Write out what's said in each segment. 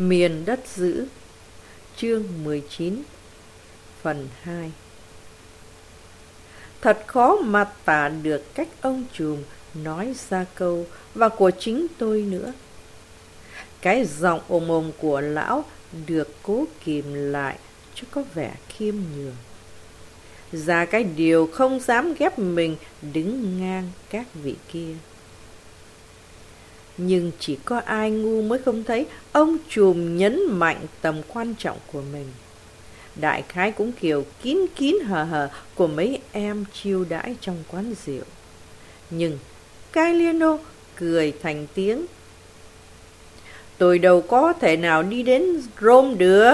Miền đất dữ, chương 19, phần 2. Thật khó mà tả được cách ông trùm nói ra câu, và của chính tôi nữa. Cái giọng ồm ồm của lão được cố kìm lại cho có vẻ khiêm nhường. Ra cái điều không dám ghép mình đứng ngang các vị kia. Nhưng chỉ có ai ngu mới không thấy ông trùm nhấn mạnh tầm quan trọng của mình. Đại khái cũng kiểu kín kín hờ hờ của mấy em chiêu đãi trong quán rượu. Nhưng Gagliano cười thành tiếng. Tôi đâu có thể nào đi đến Rome được.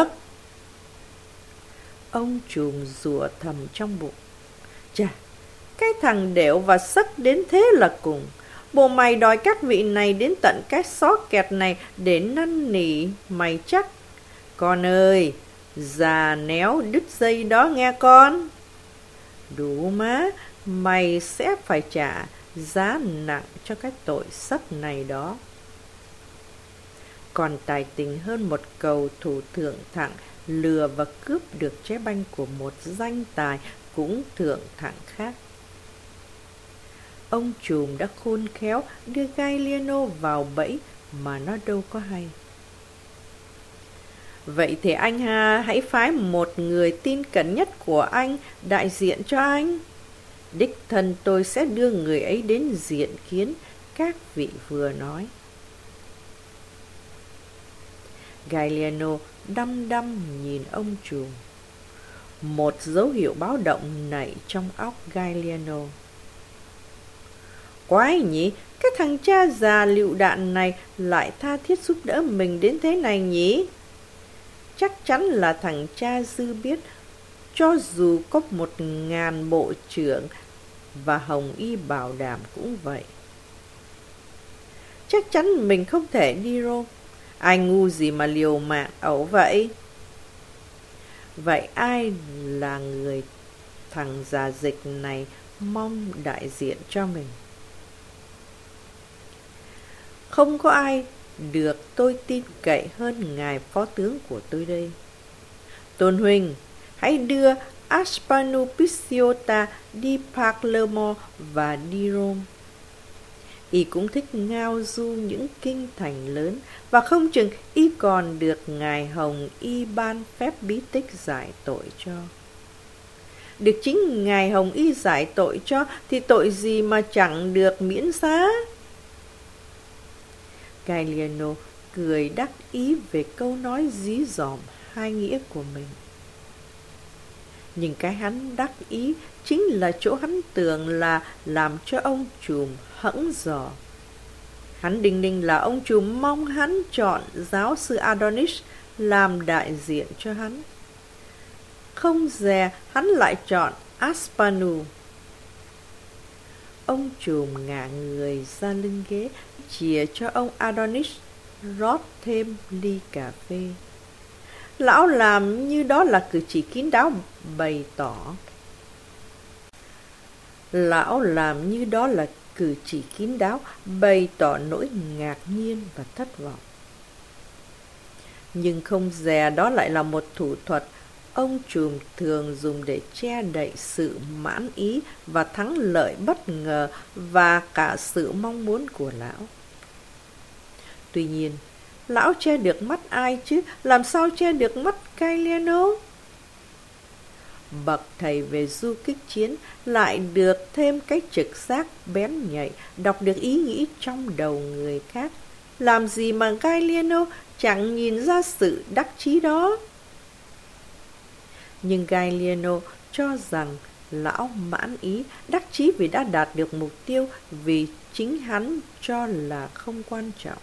Ông trùm rủa thầm trong bụng. Chà, cái thằng đểu và sắc đến thế là cùng. Bộ mày đòi các vị này đến tận cái xó kẹt này để năn nỉ mày chắc. Con ơi, già néo đứt dây đó nghe con. Đủ má, mày sẽ phải trả giá nặng cho cái tội sắc này đó. Còn tài tình hơn một cầu thủ thượng thặng lừa và cướp được trái banh của một danh tài cũng thượng thặng khác. Ông trùm đã khôn khéo đưa Gagliano vào bẫy mà nó đâu có hay. Vậy thì anh hãy phái một người tin cẩn nhất của anh đại diện cho anh. Đích thân tôi sẽ đưa người ấy đến diện kiến các vị vừa nói. Gagliano đăm đăm nhìn ông trùm. Một dấu hiệu báo động nảy trong óc Gagliano. Quái nhỉ, cái thằng cha già lựu đạn này lại tha thiết giúp đỡ mình đến thế này nhỉ? Chắc chắn là thằng cha dư biết, cho dù có 1000 bộ trưởng và Hồng Y bảo đảm cũng vậy. Chắc chắn mình không thể đi Rome. Ai ngu gì mà liều mạng ẩu vậy? Vậy ai là người thằng già dịch này mong đại diện cho mình? Không có ai được tôi tin cậy hơn ngài phó tướng của tôi đây. Tôn huynh, hãy đưa Aspanio Picciota đi Palermo và đi Rome. Y cũng thích ngao du những kinh thành lớn, và không chừng y còn được ngài Hồng Y ban phép bí tích giải tội cho. Được chính ngài Hồng Y giải tội cho thì tội gì mà chẳng được miễn xá? Gagliano cười đắc ý về câu nói dí dỏm hai nghĩa của mình. Nhưng cái hắn đắc ý chính là chỗ hắn tưởng là làm cho ông trùm hẫng dò. Hắn đinh ninh là ông trùm mong hắn chọn giáo sư Adonis làm đại diện cho hắn. Không dè hắn lại chọn Aspanio. Ông trùm ngả người ra lưng ghế, chìa cho ông Adonis rót thêm ly cà phê. Lão làm như đó là cử chỉ kín đáo bày tỏ. Nỗi ngạc nhiên và thất vọng. Nhưng không dè đó lại là một thủ thuật ông trùm thường dùng để che đậy sự mãn ý và thắng lợi bất ngờ và cả sự mong muốn của lão. Tuy nhiên, lão che được mắt ai chứ, làm sao che được mắt Gagliano? Bậc thầy về du kích chiến lại được thêm cái trực giác bén nhạy, đọc được ý nghĩ trong đầu người khác. Làm gì mà Gagliano chẳng nhìn ra sự đắc chí đó? Nhưng Gagliano cho rằng lão mãn ý, đắc chí vì đã đạt được mục tiêu vì chính hắn cho là không quan trọng.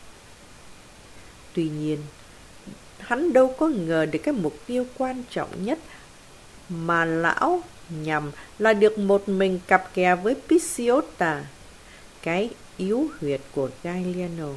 Tuy nhiên, hắn đâu có ngờ được cái mục tiêu quan trọng nhất mà lão nhằm là được một mình cặp kè với Picciota, cái yếu huyệt của Gagliano.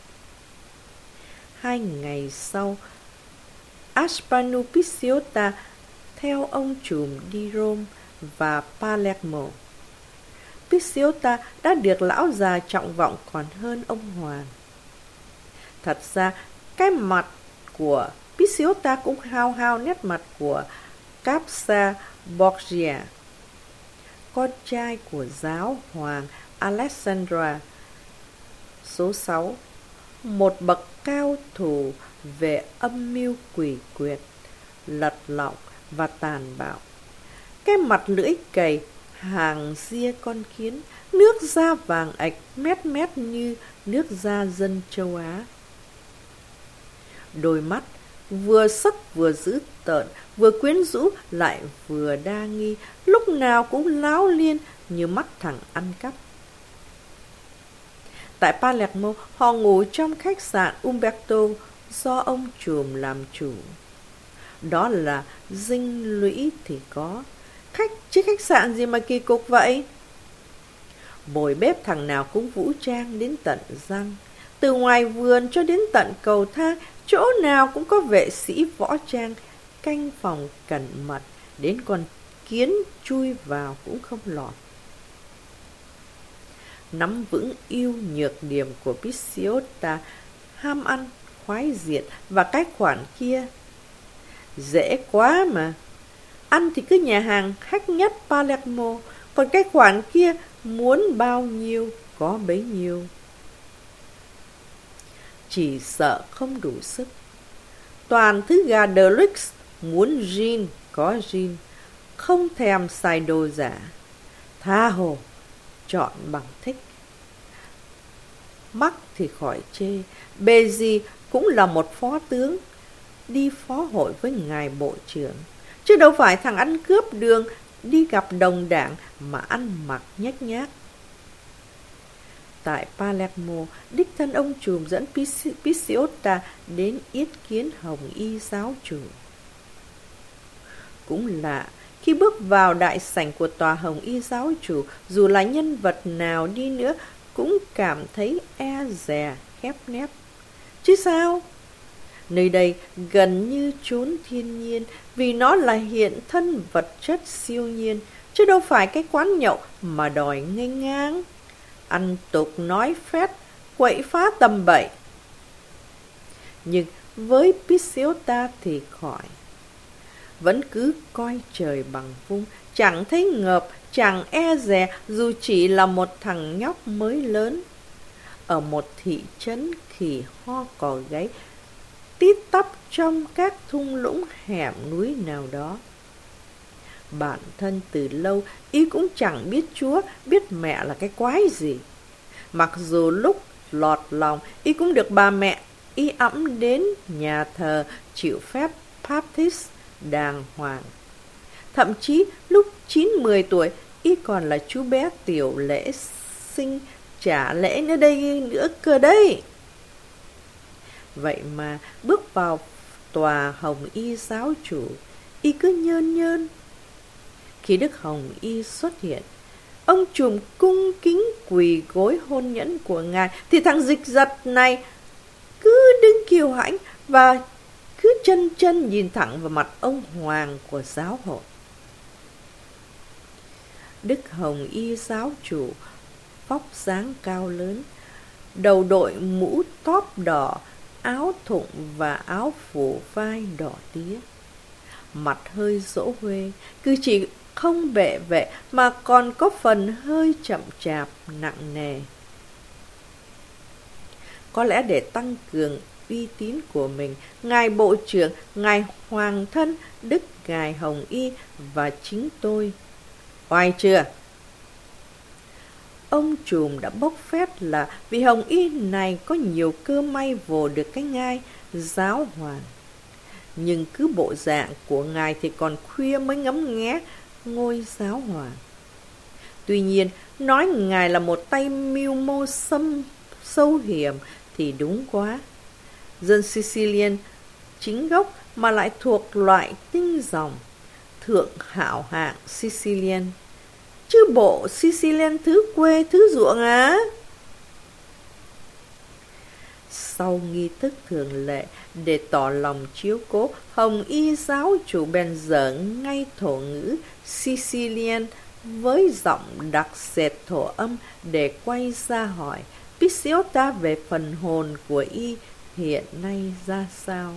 2 ngày sau, Aspanio Picciota theo ông trùm đi Rome và Palermo. Picciota đã được lão già trọng vọng còn hơn ông Hoàng. Thật ra, Cái mặt của Pisiota cũng hao hao nét mặt của Capsa Borgia, con trai của giáo hoàng Alexandra số 6, một bậc cao thủ về âm mưu quỷ quyệt, lật lọng và tàn bạo. Cái mặt lưỡi cày, hàng ria con kiến, nước da vàng ạch mét mét như nước da dân châu Á. Đôi mắt vừa sắc vừa dữ tợn, vừa quyến rũ lại vừa đa nghi, lúc nào cũng láo liên như mắt thằng ăn cắp. Tại Palermo, họ ngủ trong khách sạn Umberto do ông trùm làm chủ. Đó là dinh lũy thì có, chứ khách sạn gì mà kỳ cục vậy? Bồi bếp thằng nào cũng vũ trang đến tận răng, từ ngoài vườn cho đến tận cầu thang, chỗ nào cũng có vệ sĩ võ trang canh phòng cẩn mật, đến con kiến chui vào cũng không lọt. Nắm vững ưu nhược điểm của Pisiota, ham ăn, khoái diệt và cái khoản kia. Dễ quá mà. Ăn thì cứ nhà hàng khách nhất Palermo, còn cái khoản kia muốn bao nhiêu có bấy nhiêu. Chỉ sợ không đủ sức. Toàn thứ gà Deluxe, muốn gin có gin, không thèm xài đồ giả. Tha hồ, chọn bằng thích. Mắc thì khỏi chê, bề gì cũng là một phó tướng, đi phó hội với ngài bộ trưởng, chứ đâu phải thằng ăn cướp đường đi gặp đồng đảng mà ăn mặc nhếch nhác. Tại Palermo, đích thân ông trùm dẫn Pisiota đến yết kiến Hồng Y giáo chủ. Cũng lạ, khi bước vào đại sảnh của tòa Hồng Y giáo chủ, dù là nhân vật nào đi nữa cũng cảm thấy e dè khép nép. Chứ sao? Nơi đây gần như chốn thiên nhiên, vì nó là hiện thân vật chất siêu nhiên, chứ đâu phải cái quán nhậu mà đòi nghênh ngang, ăn tục nói phét, quậy phá tầm bậy. Nhưng với Pisiota thì khỏi. Vẫn cứ coi trời bằng vung, chẳng thấy ngợp, chẳng e dè dù chỉ là một thằng nhóc mới lớn. Ở một thị trấn khỉ ho cò gáy, tít tắp trong các thung lũng hẻm núi nào đó. Bản thân từ lâu, y cũng chẳng biết Chúa, biết mẹ là cái quái gì. Mặc dù lúc lọt lòng, y cũng được bà mẹ y ẵm đến nhà thờ chịu phép baptist đàng hoàng. Thậm chí lúc 9-10 tuổi, y còn là chú bé tiểu lễ sinh trả lễ nữa đây nữa cơ đấy. Vậy mà bước vào tòa Hồng Y giáo chủ, y cứ nhơn nhơn. Khi Đức Hồng Y xuất hiện, ông trùm cung kính quỳ gối hôn nhẫn của ngài, thì thằng dịch giật này cứ đứng kiêu hãnh và cứ chân chân nhìn thẳng vào mặt ông hoàng của giáo hội. Đức Hồng Y giáo chủ vóc dáng cao lớn, đầu đội mũ tóp đỏ, áo thụng và áo phủ vai đỏ tía. Mặt hơi dỗ huê, cử chỉ không bệ vệ mà còn có phần hơi chậm chạp, nặng nề. Có lẽ để tăng cường uy tín của mình, ngài bộ trưởng, ngài hoàng thân Đức ngài Hồng Y và chính tôi. Oai chưa? Ông trùm đã bốc phét là vị Hồng Y này có nhiều cơ may vồ được cái ngai giáo hoàng. Nhưng cứ bộ dạng của ngài thì còn khuya mới ngắm nghé ngôi giáo hoàng. Tuy nhiên, nói ngài là một tay mưu mô sâu hiểm thì đúng quá. Dân Sicilian chính gốc mà lại thuộc loại tinh dòng, thượng hảo hạng Sicilian, chứ bộ Sicilian thứ quê thứ ruộng á. Sau nghi thức thường lệ, để tỏ lòng chiếu cố, Hồng Y giáo chủ bèn dở ngay thổ ngữ Sicilian với giọng đặc sệt thổ âm để quay ra hỏi Pisiota về phần hồn của y hiện nay ra sao.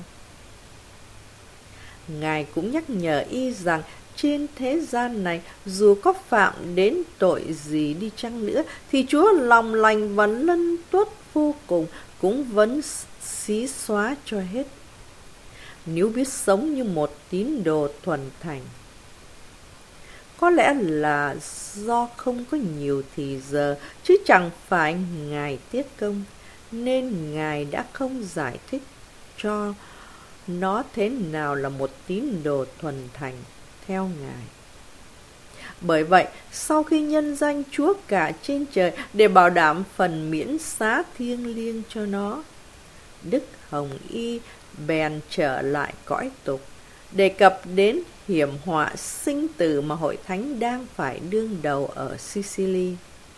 Ngài cũng nhắc nhở y rằng trên thế gian này, dù có phạm đến tội gì đi chăng nữa, thì Chúa lòng lành và lân tuất vô cùng cũng vẫn xí xóa cho hết, nếu biết sống như một tín đồ thuần thành. Có lẽ là do không có nhiều thì giờ, chứ chẳng phải Ngài tiếc công, nên Ngài đã không giải thích cho nó thế nào là một tín đồ thuần thành theo Ngài. Bởi vậy, sau khi nhân danh Chúa cả trên trời để bảo đảm phần miễn xá thiêng liêng cho nó, Đức Hồng Y bèn trở lại cõi tục, đề cập đến hiểm họa sinh tử mà hội thánh đang phải đương đầu ở Sicily.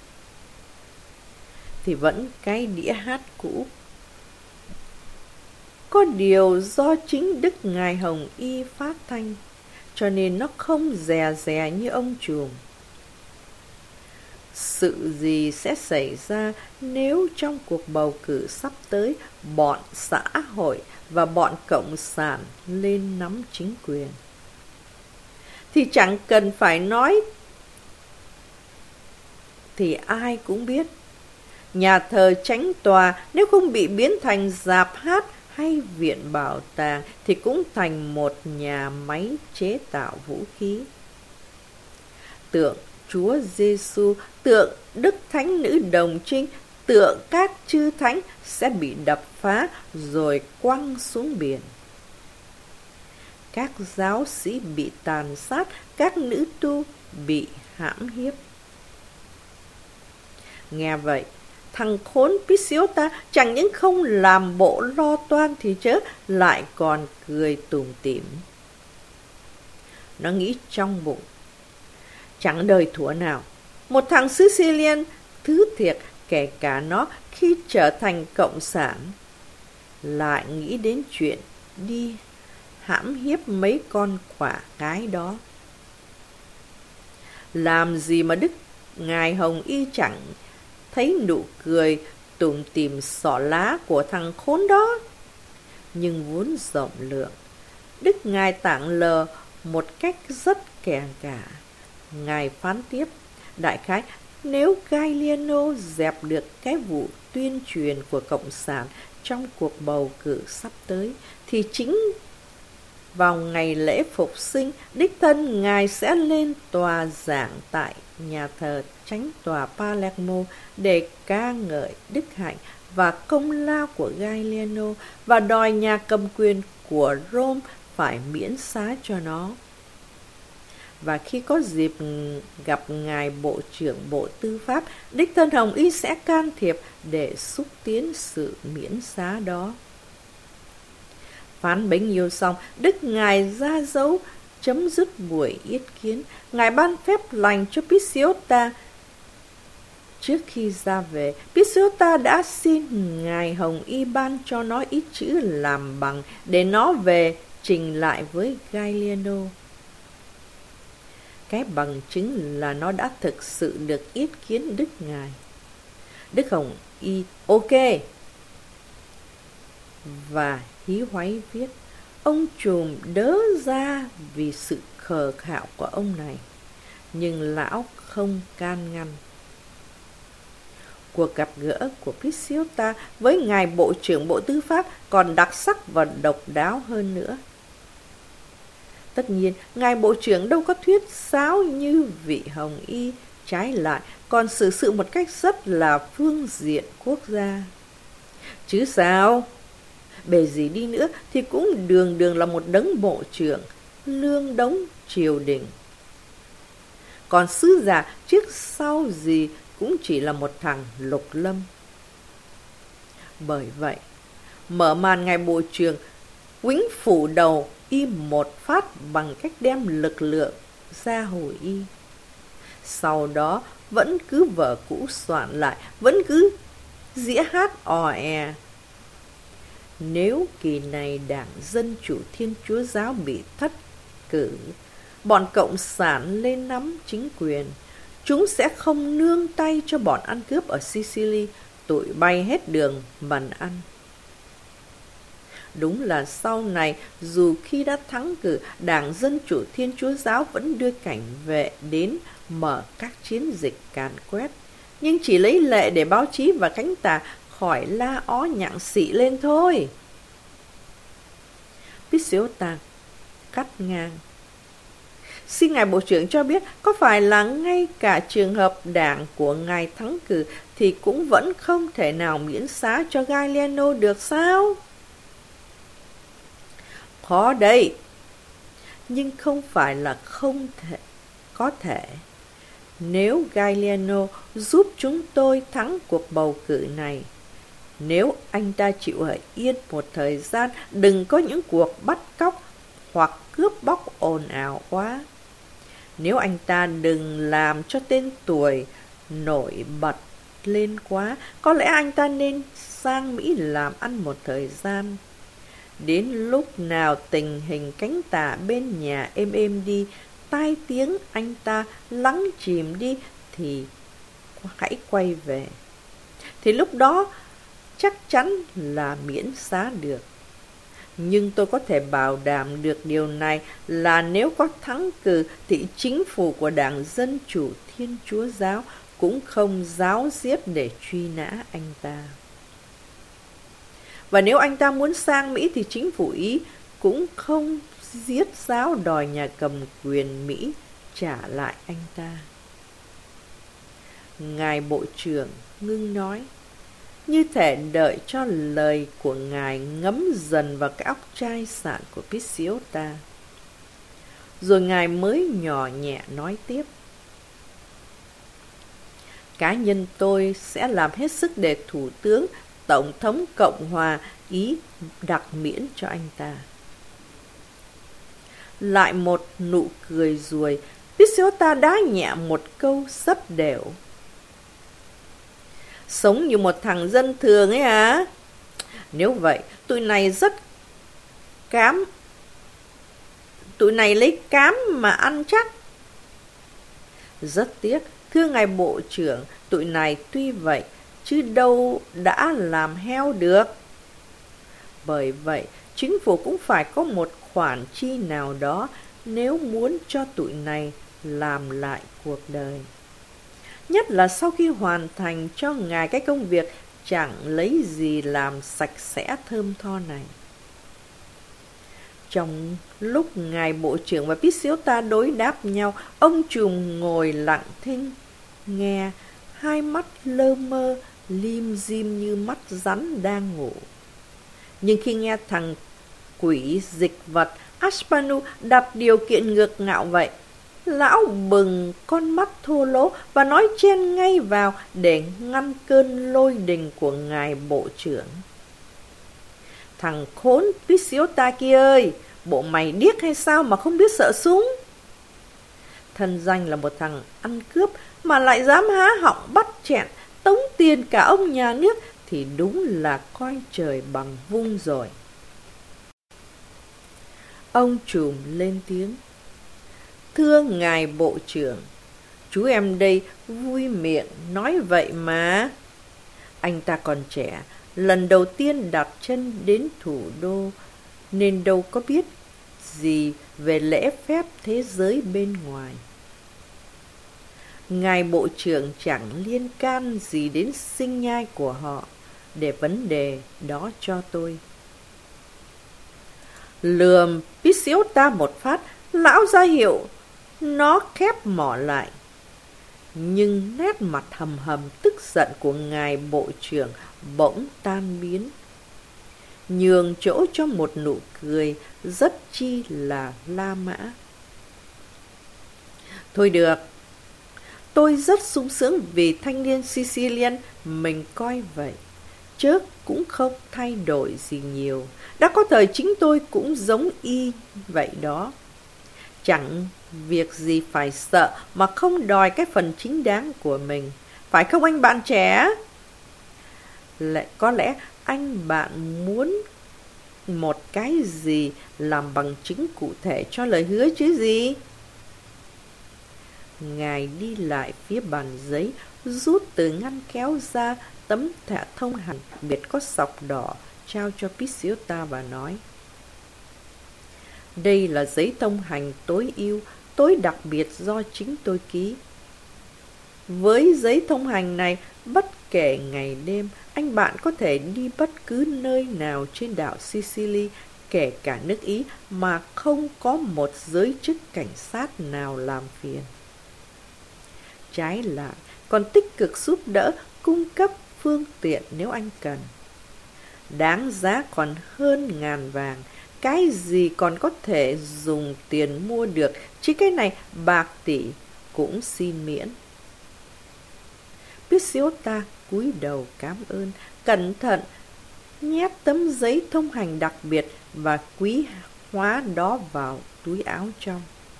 Thì vẫn cái đĩa hát cũ. Có điều do chính Đức Ngài Hồng Y phát thanh, cho nên nó không dè dè như ông trùm. Sự gì sẽ xảy ra nếu trong cuộc bầu cử sắp tới, bọn xã hội và bọn cộng sản lên nắm chính quyền? Thì chẳng cần phải nói, thì ai cũng biết, nhà thờ Chánh Tòa nếu không bị biến thành rạp hát hay viện bảo tàng thì cũng thành một nhà máy chế tạo vũ khí. Tượng Chúa Giêsu, tượng Đức Thánh Nữ Đồng Trinh, tượng các chư thánh sẽ bị đập phá rồi quăng xuống biển. Các giáo sĩ bị tàn sát, các nữ tu bị hãm hiếp. Nghe vậy, thằng khốn Pisiota chẳng những không làm bộ lo toan thì chớ, lại còn cười tủm tỉm. Nó nghĩ trong bụng, chẳng đời thủa nào một thằng Sicilian thứ thiệt, kể cả nó khi trở thành cộng sản, lại nghĩ đến chuyện đi hãm hiếp mấy con quả cái đó. Làm gì mà Đức Ngài Hồng Y chẳng thấy nụ cười tủm tỉm xỏ lá của thằng khốn đó. Nhưng vốn rộng lượng, Đức Ngài tảng lờ một cách rất kèn cả. Ngài phán tiếp, đại khái nếu Gallieno dẹp được cái vụ tuyên truyền của Cộng sản trong cuộc bầu cử sắp tới, thì chính vào ngày lễ phục sinh, đích thân Ngài sẽ lên tòa giảng tại nhà thờ Chánh Tòa Palermo để ca ngợi đức hạnh và công lao của Gallieno và đòi nhà cầm quyền của Rome phải miễn xá cho nó. Và khi có dịp gặp Ngài Bộ trưởng Bộ Tư pháp, đích thân Hồng Y sẽ can thiệp để xúc tiến sự miễn xá đó. Phán bấy nhiêu xong, Đức Ngài ra dấu chấm dứt buổi yết kiến. Ngài ban phép lành cho Pisiota. Trước khi ra về, Pisiota đã xin Ngài Hồng Y ban cho nó ít chữ làm bằng để nó về trình lại với Gallieno. Cái bằng chứng là nó đã thực sự được yết kiến Đức Ngài. Đức Hồng Y ok. Và hí hoáy viết, ông trùm đớ ra vì sự khờ khạo của ông này, nhưng lão không can ngăn. Cuộc gặp gỡ của Pisiota với Ngài Bộ trưởng Bộ Tư pháp còn đặc sắc và độc đáo hơn nữa. Tất nhiên, Ngài Bộ trưởng đâu có thuyết giáo như vị Hồng Y, trái lại còn xử sự một cách rất là phương diện quốc gia. Chứ sao? Bề gì đi nữa thì cũng đường đường là một đấng bộ trưởng, lương đống triều đình. Còn sứ giả trước sau gì cũng chỉ là một thằng lục lâm. Bởi vậy, mở màn Ngài Bộ trưởng quĩnh phủ đầu y một phát bằng cách đem lực lượng ra hồi y. Sau đó vẫn cứ vở cũ soạn lại, vẫn cứ dĩa hát ò e. Nếu kỳ này Đảng Dân Chủ Thiên Chúa Giáo bị thất cử, bọn Cộng sản lên nắm chính quyền, chúng sẽ không nương tay cho bọn ăn cướp ở Sicily tụi bay hết đường mần ăn. Đúng là sau này, dù khi đã thắng cử, Đảng Dân Chủ Thiên Chúa Giáo vẫn đưa cảnh vệ đến mở các chiến dịch càn quét, nhưng chỉ lấy lệ để báo chí và cánh tả khỏi la ó nhặng xị lên thôi. Pisiota cắt ngang: xin ngài Bộ trưởng cho biết, có phải là ngay cả trường hợp đảng của ngài thắng cử thì cũng vẫn không thể nào miễn xá cho Galliano được sao? Khó đấy, nhưng không phải là không thể, có thể. Nếu Galliano giúp chúng tôi thắng cuộc bầu cử này, nếu anh ta chịu ở yên một thời gian, đừng có những cuộc bắt cóc hoặc cướp bóc ồn ào quá. Nếu anh ta đừng làm cho tên tuổi nổi bật lên quá, có lẽ anh ta nên sang Mỹ làm ăn một thời gian. Đến lúc nào tình hình cánh tả bên nhà êm êm đi, tai tiếng anh ta lắng chìm đi thì hãy quay về. Thì lúc đó chắc chắn là miễn xá được. Nhưng tôi có thể bảo đảm được điều này là nếu có thắng cử thì chính phủ của Đảng Dân Chủ Thiên Chúa Giáo cũng không giáo diết để truy nã anh ta. Và nếu anh ta muốn sang Mỹ thì chính phủ Ý cũng không giết giáo đòi nhà cầm quyền Mỹ trả lại anh ta. Ngài Bộ trưởng ngưng nói, như thể đợi cho lời của ngài ngấm dần vào cái óc chai sạn của Pisiota. Rồi ngài mới nhỏ nhẹ nói tiếp: cá nhân tôi sẽ làm hết sức để Thủ tướng Tổng thống Cộng hòa Ý đặc miễn cho anh ta. Lại một nụ cười ruồi, Pisiota đá nhẹ một câu rất đều: sống như một thằng dân thường ấy à? Nếu vậy, tụi này lấy cám mà ăn chắc. Rất tiếc, thưa ngài Bộ trưởng, tụi này tuy vậy, chứ đâu đã làm heo được. Bởi vậy, chính phủ cũng phải có một khoản chi nào đó nếu muốn cho tụi này làm lại cuộc đời. Nhất là sau khi hoàn thành cho ngài cái công việc chẳng lấy gì làm sạch sẽ thơm tho này. Trong lúc ngài Bộ trưởng và Pisiota đối đáp nhau, ông trùm ngồi lặng thinh, nghe, hai mắt lơ mơ, lim dim như mắt rắn đang ngủ. Nhưng khi nghe thằng quỷ dịch vật Aspanu đặt điều kiện ngược ngạo vậy, lão bừng con mắt thô lỗ và nói chen ngay vào để ngăn cơn lôi đình của ngài Bộ trưởng. Thằng khốn Pisiota kia ơi, bộ mày điếc hay sao mà không biết sợ súng? Thân danh là một thằng ăn cướp mà lại dám há họng bắt chẹn, tống tiền cả ông nhà nước thì đúng là coi trời bằng vung rồi. Ông trùm lên tiếng: thưa ngài Bộ trưởng, chú em đây vui miệng nói vậy mà. Anh ta còn trẻ, lần đầu tiên đặt chân đến thủ đô, nên đâu có biết gì về lễ phép thế giới bên ngoài. Ngài Bộ trưởng chẳng liên can gì đến sinh nhai của họ, để vấn đề đó cho tôi. Lườm Pisiota một phát, lão ra hiệu nó khép mỏ lại. Nhưng nét mặt hầm hầm tức giận của ngài Bộ trưởng bỗng tan biến, nhường chỗ cho một nụ cười rất chi là la mã. Thôi được, tôi rất sung sướng vì thanh niên Sicilian mình coi vậy, chớ cũng không thay đổi gì nhiều. Đã có thời chính tôi cũng giống y vậy đó. Chẳng việc gì phải sợ mà không đòi cái phần chính đáng của mình. Phải không anh bạn trẻ? Có lẽ anh bạn muốn một cái gì làm bằng chứng cụ thể cho lời hứa chứ gì? Ngài đi lại phía bàn giấy, rút từ ngăn kéo ra tấm thẻ thông hành biệt có sọc đỏ trao cho Pisiota và nói: đây là giấy thông hành tối ưu, tối đặc biệt do chính tôi ký. Với giấy thông hành này, bất kể ngày đêm, anh bạn có thể đi bất cứ nơi nào trên đảo Sicily, kể cả nước Ý, mà không có một giới chức cảnh sát nào làm phiền. Trái lại, còn tích cực giúp đỡ, cung cấp phương tiện nếu anh cần. Đáng giá còn hơn ngàn vàng, cái gì còn có thể dùng tiền mua được, chứ cái này bạc tỷ cũng xin miễn. Pisiota cúi đầu cảm ơn, cẩn thận nhét tấm giấy thông hành đặc biệt và quý hóa đó vào túi áo trong.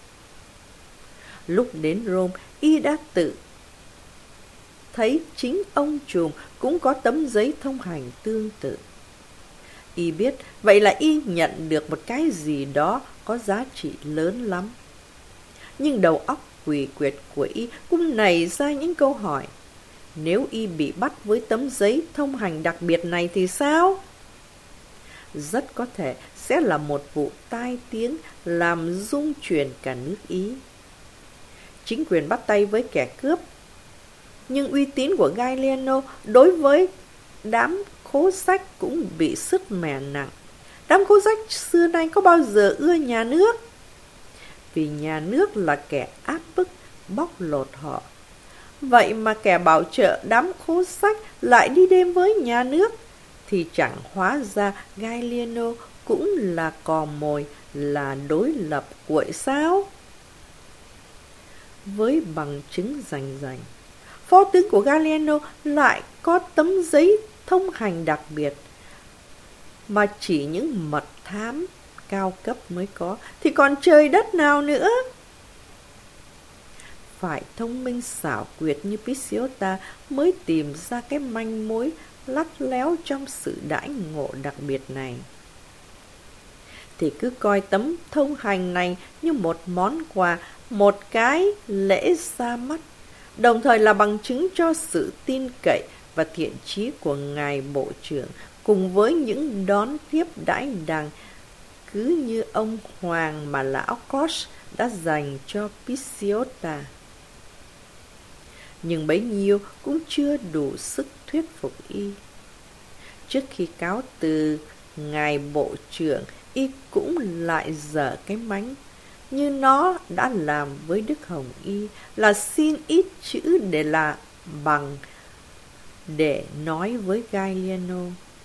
Lúc đến Rome, y đã tự thấy chính ông trùm cũng có tấm giấy thông hành tương tự. Y biết, vậy là y nhận được một cái gì đó có giá trị lớn lắm. Nhưng đầu óc quỷ quyệt của y cũng nảy ra những câu hỏi. Nếu y bị bắt với tấm giấy thông hành đặc biệt này thì sao? Rất có thể sẽ là một vụ tai tiếng làm rung chuyển cả nước Ý. Chính quyền bắt tay với kẻ cướp, nhưng uy tín của Gallieno đối với đám khố sách cũng bị sứt mẻ nặng. Đám khố sách xưa nay có bao giờ ưa nhà nước? Vì nhà nước là kẻ áp bức, bóc lột họ. Vậy mà kẻ bảo trợ đám khố sách lại đi đêm với nhà nước, thì chẳng hóa ra Gallieno cũng là cò mồi, là đối lập cuội sao? Với bằng chứng rành rành, phó tướng của Gallieno lại có tấm giấy thông hành đặc biệt mà chỉ những mật thám cao cấp mới có, thì còn trời đất nào nữa? Phải thông minh xảo quyệt như Pisiota mới tìm ra cái manh mối lắt léo trong sự đãi ngộ đặc biệt này. Thì cứ coi tấm thông hành này như một món quà, một cái lễ ra mắt, đồng thời là bằng chứng cho sự tin cậy và thiện chí của ngài bộ trưởng, cùng với những đón tiếp đãi đằng cứ như ông hoàng mà lão Koch đã dành cho Pisiota. Nhưng bấy nhiêu cũng chưa đủ sức thuyết phục y. Trước khi cáo từ ngài bộ trưởng, y cũng lại dở cái mánh như nó đã làm với Đức Hồng Y, là xin ít chữ để là bằng để nói với Gallieno.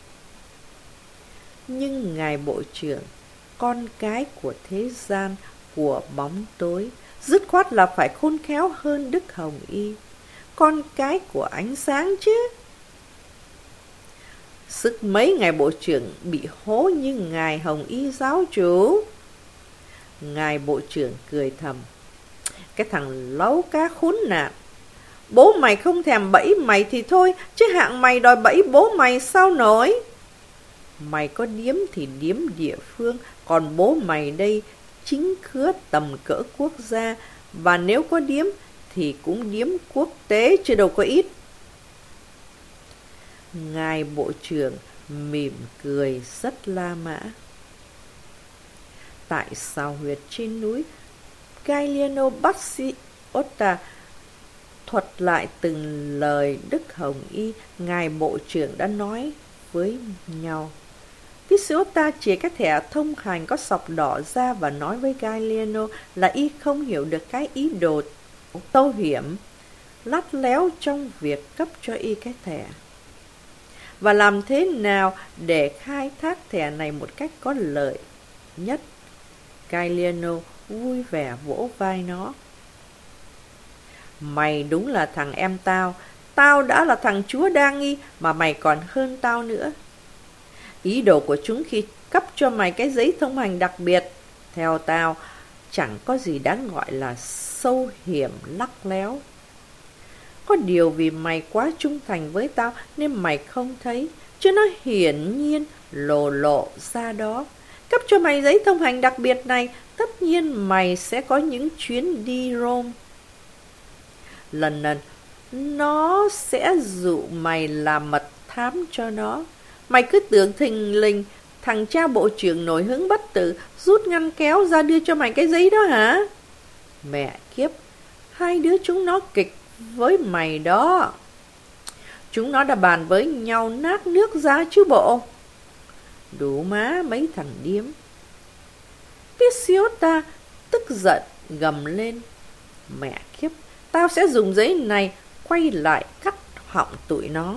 Nhưng ngài bộ trưởng, con cái của thế gian, của bóng tối, dứt khoát là phải khôn khéo hơn Đức Hồng Y, con cái của ánh sáng chứ. Sức mấy ngài bộ trưởng bị hố như ngài Hồng Y giáo chủ. Ngài bộ trưởng cười thầm: cái thằng láu cá khốn nạn, bố mày không thèm bẫy mày thì thôi, chứ hạng mày đòi bẫy bố mày sao nổi. Mày có điếm thì điếm địa phương, còn bố mày đây chính khứa tầm cỡ quốc gia, và nếu có điếm thì cũng điếm quốc tế chứ đâu có ít. Ngài bộ trưởng mỉm cười rất la mã. Tại sao huyệt trên núi, Gallieno Pisiota thuật lại từng lời Đức Hồng Y, ngài bộ trưởng đã nói với nhau. Pisiota chỉ cái thẻ thông hành có sọc đỏ ra và nói với Gallieno là y không hiểu được cái ý đồ tâu hiểm, lắt léo trong việc cấp cho y cái thẻ, và làm thế nào để khai thác thẻ này một cách có lợi nhất. Gallieno vui vẻ vỗ vai nó. Mày đúng là thằng em tao, tao đã là thằng chúa đa nghi mà mày còn hơn tao nữa. Ý đồ của chúng khi cấp cho mày cái giấy thông hành đặc biệt, theo tao, chẳng có gì đáng gọi là sâu hiểm lắc léo. Có điều vì mày quá trung thành với tao nên mày không thấy, chứ nó hiển nhiên lộ ra đó. Cấp cho mày giấy thông hành đặc biệt này, tất nhiên mày sẽ có những chuyến đi Rome. Lần nó sẽ dụ mày làm mật thám cho nó, Mày cứ tưởng thình lình thằng cha bộ trưởng nổi hứng bất tử rút ngăn kéo ra đưa cho mày cái giấy đó hả? Mẹ kiếp, hai đứa chúng nó kịch với mày đó. Chúng nó đã bàn với nhau nát nước ra chứ bộ. Đủ má mấy thằng điếm. Pisiota tức giận gầm lên. Mẹ kiếp, tao sẽ dùng giấy này quay lại cắt họng tụi nó.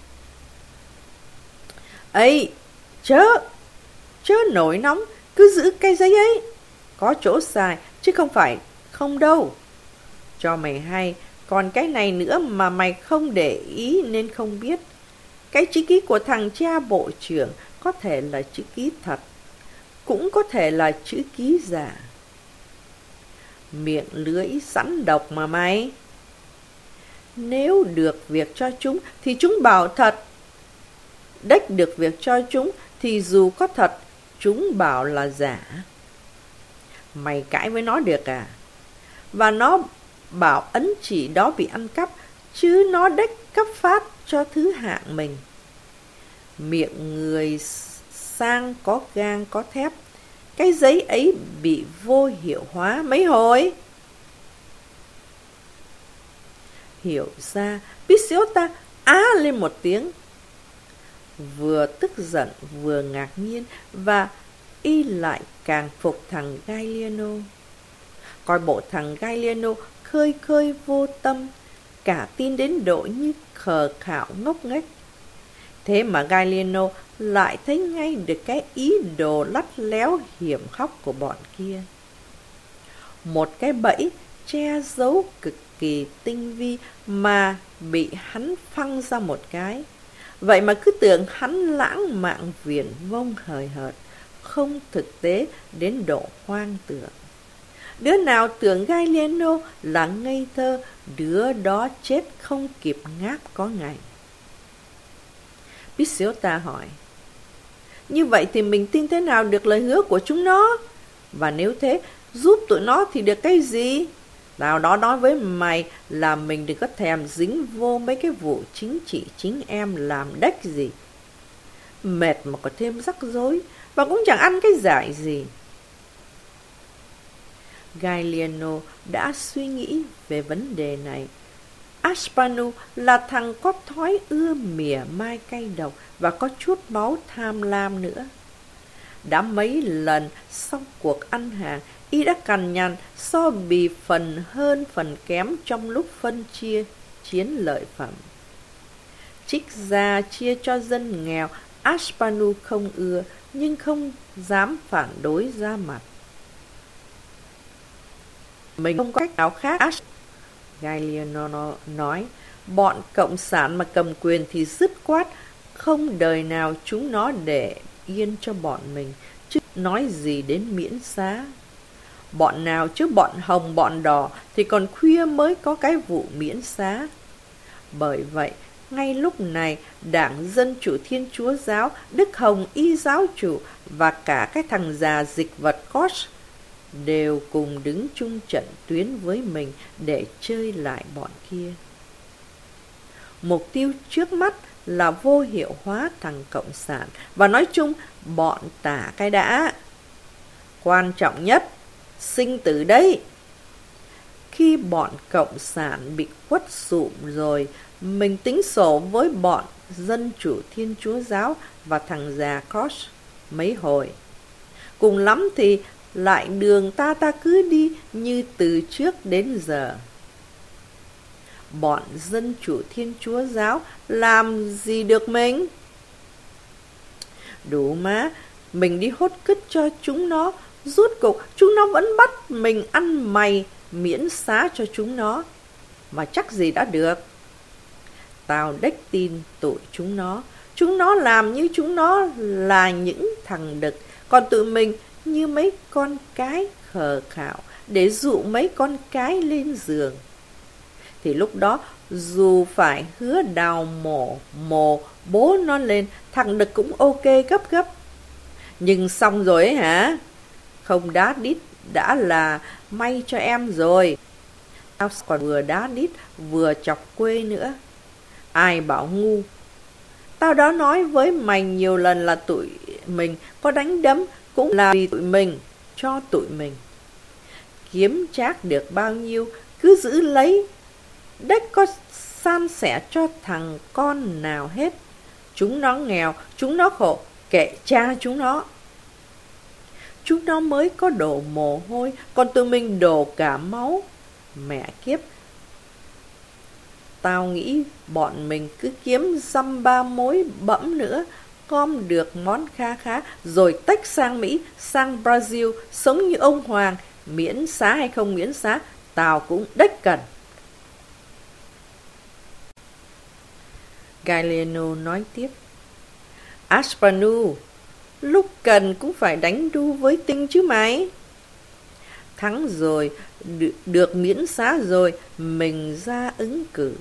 Ây, chớ nổi nóng, cứ giữ cái giấy ấy. Có chỗ xài, chứ không phải không đâu. Cho mày hay, còn cái này nữa mà mày không để ý nên không biết. Cái chữ ký của thằng cha bộ trưởng có thể là chữ ký thật, cũng có thể là chữ ký giả. Miệng lưỡi sẵn độc mà mày. Nếu được việc cho chúng thì chúng bảo thật. Đếch được việc cho chúng thì dù có thật, chúng bảo là giả. Mày cãi với nó được à? Và nó bảo ấn chỉ đó bị ăn cắp, chứ nó đếch cấp phát cho thứ hạng mình. Miệng người sang có gang có thép. Cái giấy ấy bị vô hiệu hóa mấy hồi. Hiểu ra, Pisiota á lên một tiếng. Vừa tức giận vừa ngạc nhiên, và y lại càng phục thằng Gagliano. Coi bộ thằng Gagliano khơi khơi vô tâm, cả tin đến độ như khờ khạo ngốc nghếch. Thế mà Gagliano lại thấy ngay được cái ý đồ lắt léo hiểm hóc của bọn kia. Một cái bẫy che giấu cực kỳ tinh vi mà bị hắn phăng ra một cái. Vậy mà cứ tưởng hắn lãng mạn viển vông hời hợt, không thực tế đến độ hoang tưởng. Đứa nào tưởng Gagliano là ngây thơ, đứa đó chết không kịp ngáp có ngày. Pisiota hỏi, như vậy thì mình tin thế nào được lời hứa của chúng nó? Và nếu thế, giúp tụi nó thì được cái gì? Tao đó nói với mày là mình đừng có thèm dính vô mấy cái vụ chính trị chính em làm đếch gì. Mệt mà có thêm rắc rối, và cũng chẳng ăn cái giải gì. Gagliano đã suy nghĩ về vấn đề này. Aspanu là thằng có thói ưa mỉa mai cay độc và có chút máu tham lam nữa. Đã mấy lần sau cuộc ăn hàng, y đã cằn nhằn so bì phần hơn phần kém trong lúc phân chia chiến lợi phẩm. Trích ra chia cho dân nghèo, Aspanu không ưa, nhưng không dám phản đối ra mặt. Mình không có cách nào khác, Gagliano nói. Bọn cộng sản mà cầm quyền thì dứt khoát, không đời nào chúng nó để yên cho bọn mình, chứ nói gì đến miễn xá. Bọn nào chứ bọn hồng bọn đỏ thì còn khuya mới có cái vụ miễn xá. Bởi vậy, ngay lúc này, Đảng Dân Chủ Thiên Chúa Giáo, Đức Hồng Y Giáo Chủ và cả cái thằng già dịch vật Koch đều cùng đứng chung trận tuyến với mình để chơi lại bọn kia. Mục tiêu trước mắt là vô hiệu hóa thằng cộng sản và nói chung bọn tả cái đã. Quan trọng nhất, sinh tử đấy. Khi bọn cộng sản bị quất sụm rồi, mình tính sổ với bọn Dân Chủ Thiên Chúa Giáo và thằng già Koch mấy hồi. Cùng lắm thì lại đường ta cứ đi như từ trước đến giờ. Bọn Dân Chủ Thiên Chúa Giáo làm gì được mình? Đủ má, mình đi hốt cứt cho chúng nó, rốt cuộc chúng nó vẫn bắt mình ăn mày miễn xá cho chúng nó. Mà chắc gì đã được. Tao đếch tin tụi chúng nó làm như chúng nó là những thằng đực, còn tụi mình như mấy con cái khờ khạo để dụ mấy con cái lên giường. Thì lúc đó dù phải hứa đào mồ bố nó lên, thằng đực cũng ok gấp gấp. Nhưng xong rồi ấy hả? Không đá đít đã là may cho em rồi. Tao còn vừa đá đít vừa chọc quê nữa. Ai bảo ngu? Tao đã nói với mày nhiều lần là tụi mình có đánh đấm cũng là vì tụi mình, cho tụi mình. Kiếm trác được bao nhiêu, cứ giữ lấy. Đếch có san sẻ cho thằng con nào hết. Chúng nó nghèo, chúng nó khổ, kệ cha chúng nó. Chúng nó mới có đổ mồ hôi, còn tụi mình đổ cả máu. Mẹ kiếp, tao nghĩ bọn mình cứ kiếm dăm ba mối bẫm nữa, gom được món kha khá, rồi tách sang Mỹ, sang Brazil, sống như ông Hoàng, miễn xá hay không miễn xá, tao cũng đếch cần. Galliano nói tiếp. Aspanu, lúc cần cũng phải đánh đu với Tinh chứ mày. Thắng rồi, được miễn xá rồi, mình ra ứng cử.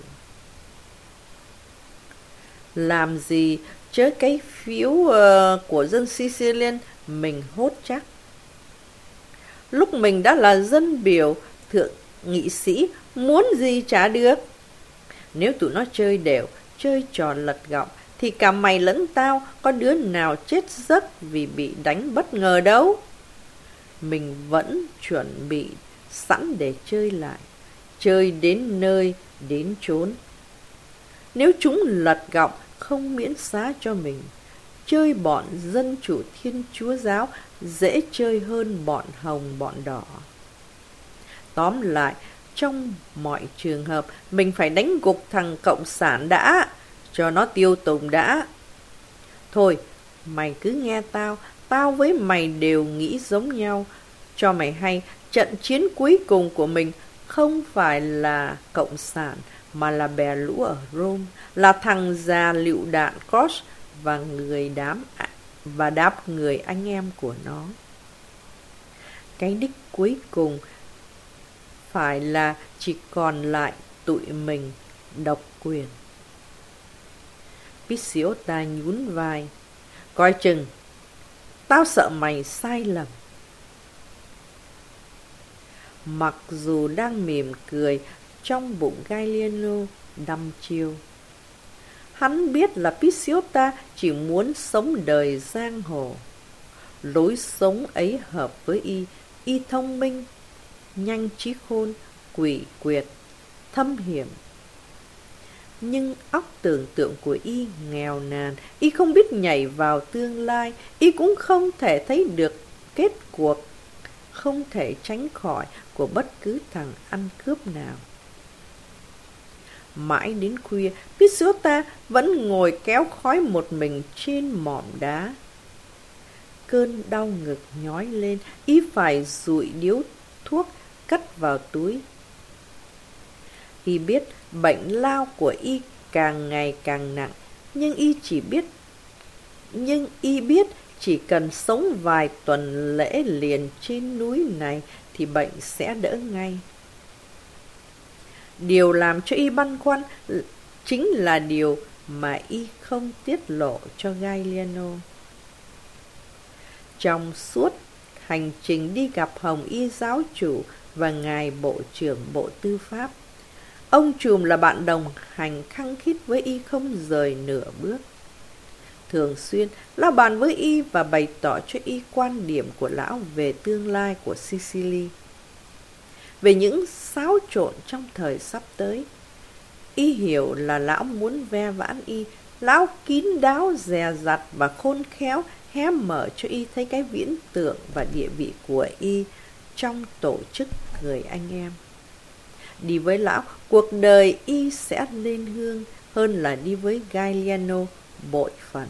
Làm gì chớ cái phiếu của dân Sicilian mình hốt chắc. Lúc mình đã là dân biểu, thượng nghị sĩ, muốn gì chả được. Nếu tụi nó chơi đều, chơi trò lật gọng, thì cả mày lẫn tao có đứa nào chết giấc vì bị đánh bất ngờ đâu. Mình vẫn chuẩn bị sẵn để chơi lại, chơi đến nơi, đến chốn. Nếu chúng lật gọng không miễn xá cho mình, chơi bọn dân chủ Thiên Chúa giáo dễ chơi hơn bọn hồng bọn đỏ. Tóm lại, trong mọi trường hợp, mình phải đánh gục thằng Cộng sản đã, cho nó tiêu tùng đã. Thôi, mày cứ nghe tao, tao với mày đều nghĩ giống nhau. Cho mày hay, trận chiến cuối cùng của mình không phải là Cộng sản, mà là bè lũ ở Rome, là thằng già lựu đạn Cross và đám người anh em của nó. Cái đích cuối cùng phải là chỉ còn lại tụi mình độc quyền. Pisiota nhún vai. Coi chừng, tao sợ mày sai lầm. Mặc dù đang mỉm cười, trong bụng Galliano đăm chiêu. Hắn biết là Pisiota chỉ muốn sống đời giang hồ. Lối sống ấy hợp với y thông minh, nhanh trí khôn, quỷ quyệt, thâm hiểm. Nhưng óc tưởng tượng của y nghèo nàn, y không biết nhảy vào tương lai, y cũng không thể thấy được kết cuộc, không thể tránh khỏi của bất cứ thằng ăn cướp nào. Mãi đến khuya, Pisiota vẫn ngồi kéo khói một mình trên mỏm đá. Cơn đau ngực nhói lên, y phải dụi điếu thuốc cất vào túi. Y biết bệnh lao của y càng ngày càng nặng, nhưng y biết chỉ cần sống vài tuần lễ liền trên núi này thì bệnh sẽ đỡ ngay. Điều làm cho y băn khoăn chính là điều mà y không tiết lộ cho Galliano. Trong suốt hành trình đi gặp Hồng Y giáo chủ và ngài Bộ trưởng Bộ Tư pháp, ông trùm là bạn đồng hành khăng khít với y không rời nửa bước. Thường xuyên, lão bàn với y và bày tỏ cho y quan điểm của lão về tương lai của Sicily, về những xáo trộn trong thời sắp tới. Y hiểu là lão muốn ve vãn y, lão kín đáo dè dặt và khôn khéo hé mở cho y thấy cái viễn tượng và địa vị của y trong tổ chức người anh em. Đi với lão, cuộc đời y sẽ lên hương hơn là đi với Galliano bội phần.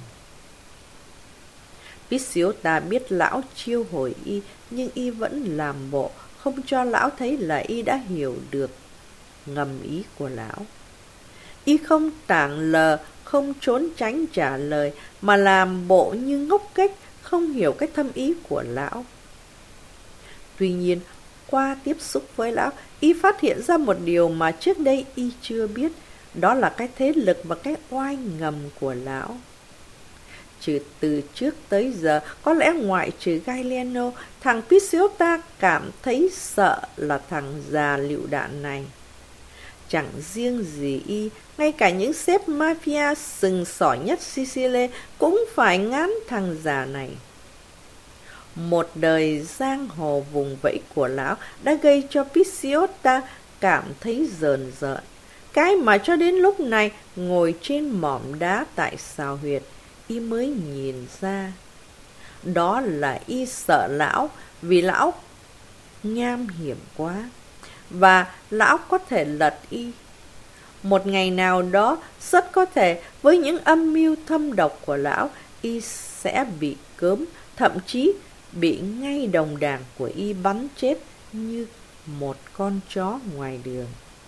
Pisiota biết lão chiêu hồi y, nhưng y vẫn làm bộ không cho lão thấy là y đã hiểu được ngầm ý của lão. Y không tảng lờ, không trốn tránh trả lời, mà làm bộ như ngốc nghếch, không hiểu cái thâm ý của lão. Tuy nhiên, qua tiếp xúc với lão, y phát hiện ra một điều mà trước đây y chưa biết, đó là cái thế lực và cái oai ngầm của lão. Từ trước tới giờ, có lẽ ngoại trừ Galliano, thằng Pisiota cảm thấy sợ là thằng già lựu đạn này. chẳng riêng gì y, ngay cả những sếp mafia sừng sỏ nhất Sicily cũng phải ngán thằng già này. Một đời giang hồ vùng vẫy của lão đã gây cho Picciota cảm thấy rờn rợn. Cái mà cho đến lúc này ngồi trên mỏm đá tại sào huyệt, y mới nhìn ra. Đó là y sợ lão, vì lão nham hiểm quá, và lão có thể lật y. Một ngày nào đó, rất có thể với những âm mưu thâm độc của lão, y sẽ bị cớm, thậm chí bị ngay đồng đảng của y bắn chết như một con chó ngoài đường.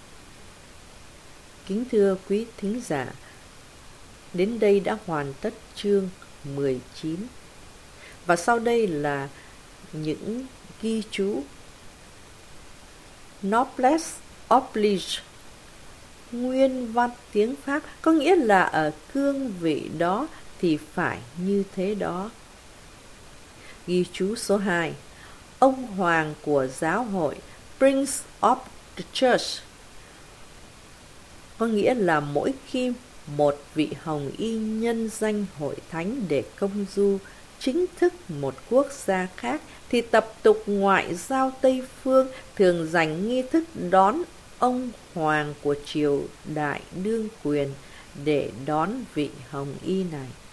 Kính thưa quý thính giả, đến đây đã hoàn tất chương 19. Và sau đây là những ghi chú. Noblesse oblige, nguyên văn tiếng Pháp, có nghĩa là ở cương vị đó thì phải như thế đó. Ghi chú số 2. Ông hoàng của giáo hội, Prince of the Church, có nghĩa là mỗi khi một vị hồng y nhân danh hội thánh để công du chính thức một quốc gia khác, thì tập tục ngoại giao Tây Phương thường dành nghi thức đón ông hoàng của triều đại đương quyền để đón vị hồng y này.